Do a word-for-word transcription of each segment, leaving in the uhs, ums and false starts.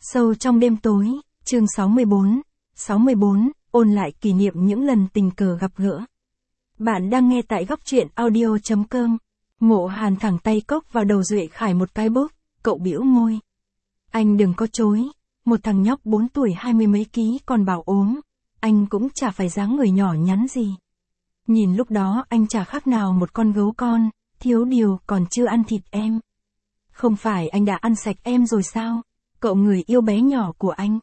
Sâu trong đêm tối, chương sáu mươi bốn, sáu mươi bốn, ôn lại kỷ niệm những lần tình cờ gặp gỡ. Bạn đang nghe tại góc truyện audio chấm com. Mộ Hàn thẳng tay cốc vào đầu Duệ Khải một cái bốp, cậu bĩu môi. Anh đừng có chối, một thằng nhóc bốn tuổi hai mươi mấy ký còn bảo ốm, anh cũng chả phải dáng người nhỏ nhắn gì. Nhìn lúc đó anh chả khác nào một con gấu con, thiếu điều còn chưa ăn thịt em. Không phải anh đã ăn sạch em rồi sao, cậu người yêu bé nhỏ của anh.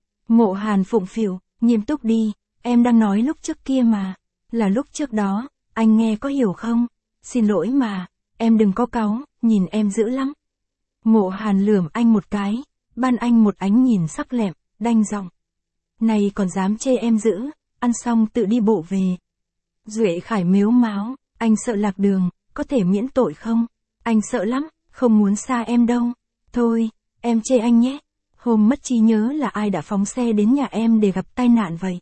Mộ Hàn phụng phịu, nghiêm túc đi, em đang nói lúc trước kia mà, là lúc trước đó, anh nghe có hiểu không? Xin lỗi mà, em đừng có cáu, nhìn em dữ lắm. Mộ Hàn lườm anh một cái, ban anh một ánh nhìn sắc lẹm, đanh giọng. Này còn dám chê em dữ, ăn xong tự đi bộ về. Duệ Khải mếu máo, anh sợ lạc đường, có thể miễn tội không? Anh sợ lắm, không muốn xa em đâu. Thôi, em chê anh nhé. Hôm mất trí nhớ là ai đã phóng xe đến nhà em để gặp tai nạn vậy?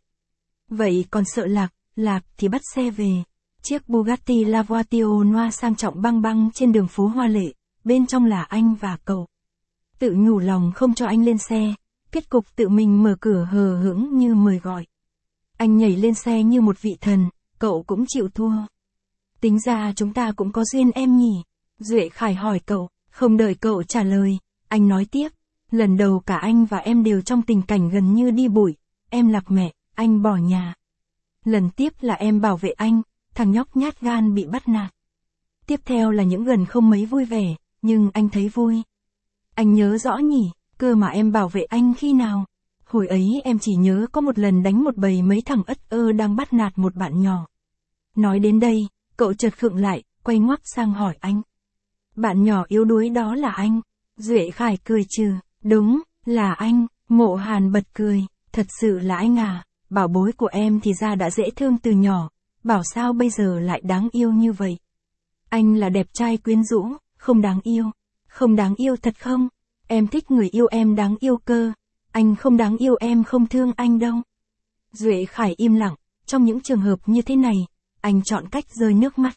Vậy còn sợ lạc, lạc thì bắt xe về. Chiếc Bugatti La Voiture Noir sang trọng băng băng trên đường phố hoa lệ, bên trong là anh và cậu. Tự nhủ lòng không cho anh lên xe, kết cục tự mình mở cửa hờ hững như mời gọi. Anh nhảy lên xe như một vị thần, cậu cũng chịu thua. Tính ra chúng ta cũng có duyên em nhỉ? Duệ Khải hỏi cậu, không đợi cậu trả lời, anh nói tiếp. Lần đầu cả anh và em đều trong tình cảnh gần như đi bụi, em lạc mẹ, anh bỏ nhà. Lần tiếp là em bảo vệ anh, thằng nhóc nhát gan bị bắt nạt. Tiếp theo là những gần không mấy vui vẻ, nhưng anh thấy vui. Anh nhớ rõ nhỉ, cơ mà em bảo vệ anh khi nào? Hồi ấy em chỉ nhớ có một lần đánh một bầy mấy thằng ất ơ đang bắt nạt một bạn nhỏ. Nói đến đây, cậu chợt khựng lại, quay ngoắt sang hỏi anh. Bạn nhỏ yếu đuối đó là anh? Duệ Khải cười trừ, đúng, là anh. Mộ Hàn bật cười, thật sự là anh à, bảo bối của em thì ra đã dễ thương từ nhỏ, bảo sao bây giờ lại đáng yêu như vậy. Anh là đẹp trai quyến rũ, không đáng yêu. Không đáng yêu thật không? Em thích người yêu em đáng yêu cơ. Anh không đáng yêu em không thương anh đâu. Duệ Khải im lặng, trong những trường hợp như thế này, anh chọn cách rơi nước mắt.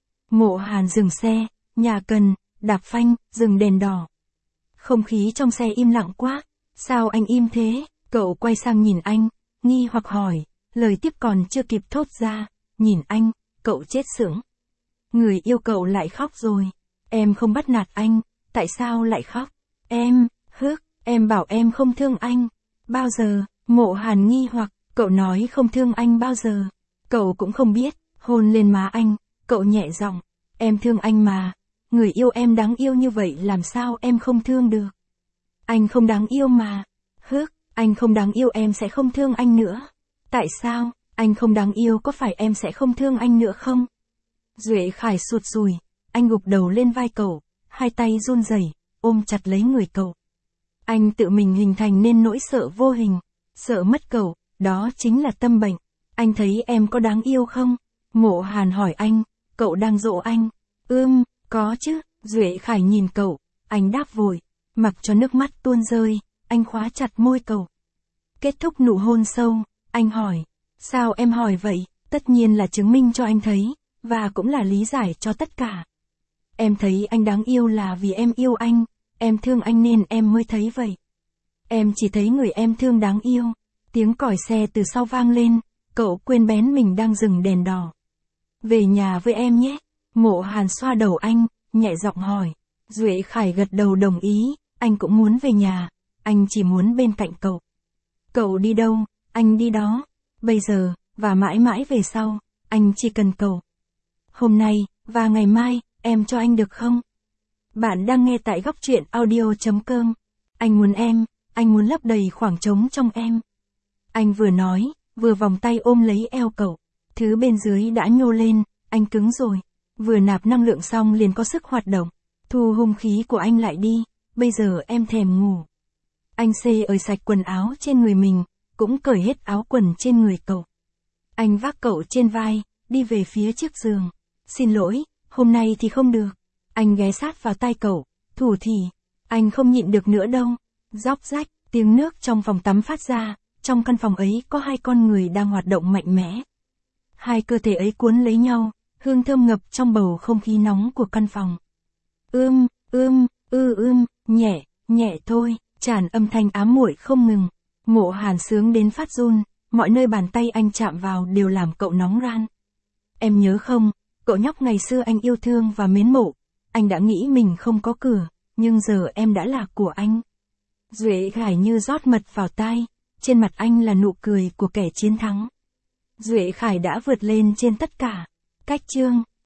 Mộ Hàn dừng xe, nhà cần, đạp phanh, dừng đèn đỏ. Không khí trong xe im lặng quá, sao anh im thế? Cậu quay sang nhìn anh, nghi hoặc hỏi, lời tiếp còn chưa kịp thốt ra, nhìn anh, cậu chết sững. Người yêu cậu lại khóc rồi, em không bắt nạt anh, tại sao lại khóc? Em, hức, em bảo em không thương anh. Bao giờ? Mộ Hàn nghi hoặc, cậu nói không thương anh bao giờ? Cậu cũng không biết, hôn lên má anh, cậu nhẹ giọng, em thương anh mà. Người yêu em đáng yêu như vậy làm sao em không thương được? Anh không đáng yêu mà. Hức, anh không đáng yêu em sẽ không thương anh nữa. Tại sao? Anh không đáng yêu có phải em sẽ không thương anh nữa không? Duệ Khải sụt sùi, anh gục đầu lên vai cậu, hai tay run rẩy, ôm chặt lấy người cậu. Anh tự mình hình thành nên nỗi sợ vô hình, sợ mất cậu, đó chính là tâm bệnh. Anh thấy em có đáng yêu không? Mộ Hàn hỏi anh, cậu đang dỗ anh? Ưm, có chứ. Duệ Khải nhìn cậu, anh đáp vội, mặc cho nước mắt tuôn rơi, anh khóa chặt môi cậu. Kết thúc nụ hôn sâu, anh hỏi, sao em hỏi vậy? Tất nhiên là chứng minh cho anh thấy, và cũng là lý giải cho tất cả. Em thấy anh đáng yêu là vì em yêu anh, em thương anh nên em mới thấy vậy. Em chỉ thấy người em thương đáng yêu. Tiếng còi xe từ sau vang lên, cậu quên bén mình đang dừng đèn đỏ. Về nhà với em nhé. Mộ Hàn xoa đầu anh, nhẹ giọng hỏi. Duệ Khải gật đầu đồng ý, anh cũng muốn về nhà, anh chỉ muốn bên cạnh cậu. Cậu đi đâu, anh đi đó. Bây giờ, và mãi mãi về sau, anh chỉ cần cậu. Hôm nay, và ngày mai, em cho anh được không? Bạn đang nghe tại góc truyện audio chấm com. Anh muốn em, anh muốn lấp đầy khoảng trống trong em. Anh vừa nói, vừa vòng tay ôm lấy eo cậu. Thứ bên dưới đã nhô lên, anh cứng rồi. Vừa nạp năng lượng xong liền có sức hoạt động. Thu hung khí của anh lại đi, bây giờ em thèm ngủ. Anh xê ơi sạch quần áo trên người mình, cũng cởi hết áo quần trên người cậu. Anh vác cậu trên vai, đi về phía chiếc giường. Xin lỗi, hôm nay thì không được. Anh ghé sát vào tai cậu, thủ thỉ. Anh không nhịn được nữa đâu. Róc rách, tiếng nước trong phòng tắm phát ra, trong căn phòng ấy có hai con người đang hoạt động mạnh mẽ. Hai cơ thể ấy cuốn lấy nhau, hương thơm ngập trong bầu không khí nóng của căn phòng. Ưm, ưm, ư ưm, nhẹ, nhẹ thôi, tràn âm thanh ám muội không ngừng. Mộ Hàn sướng đến phát run, mọi nơi bàn tay anh chạm vào đều làm cậu nóng ran. Em nhớ không, cậu nhóc ngày xưa anh yêu thương và mến mộ, anh đã nghĩ mình không có cửa, nhưng giờ em đã là của anh. Duệ Khải như rót mật vào tai, trên mặt anh là nụ cười của kẻ chiến thắng. Duệ Khải đã vượt lên trên tất cả. Cách chương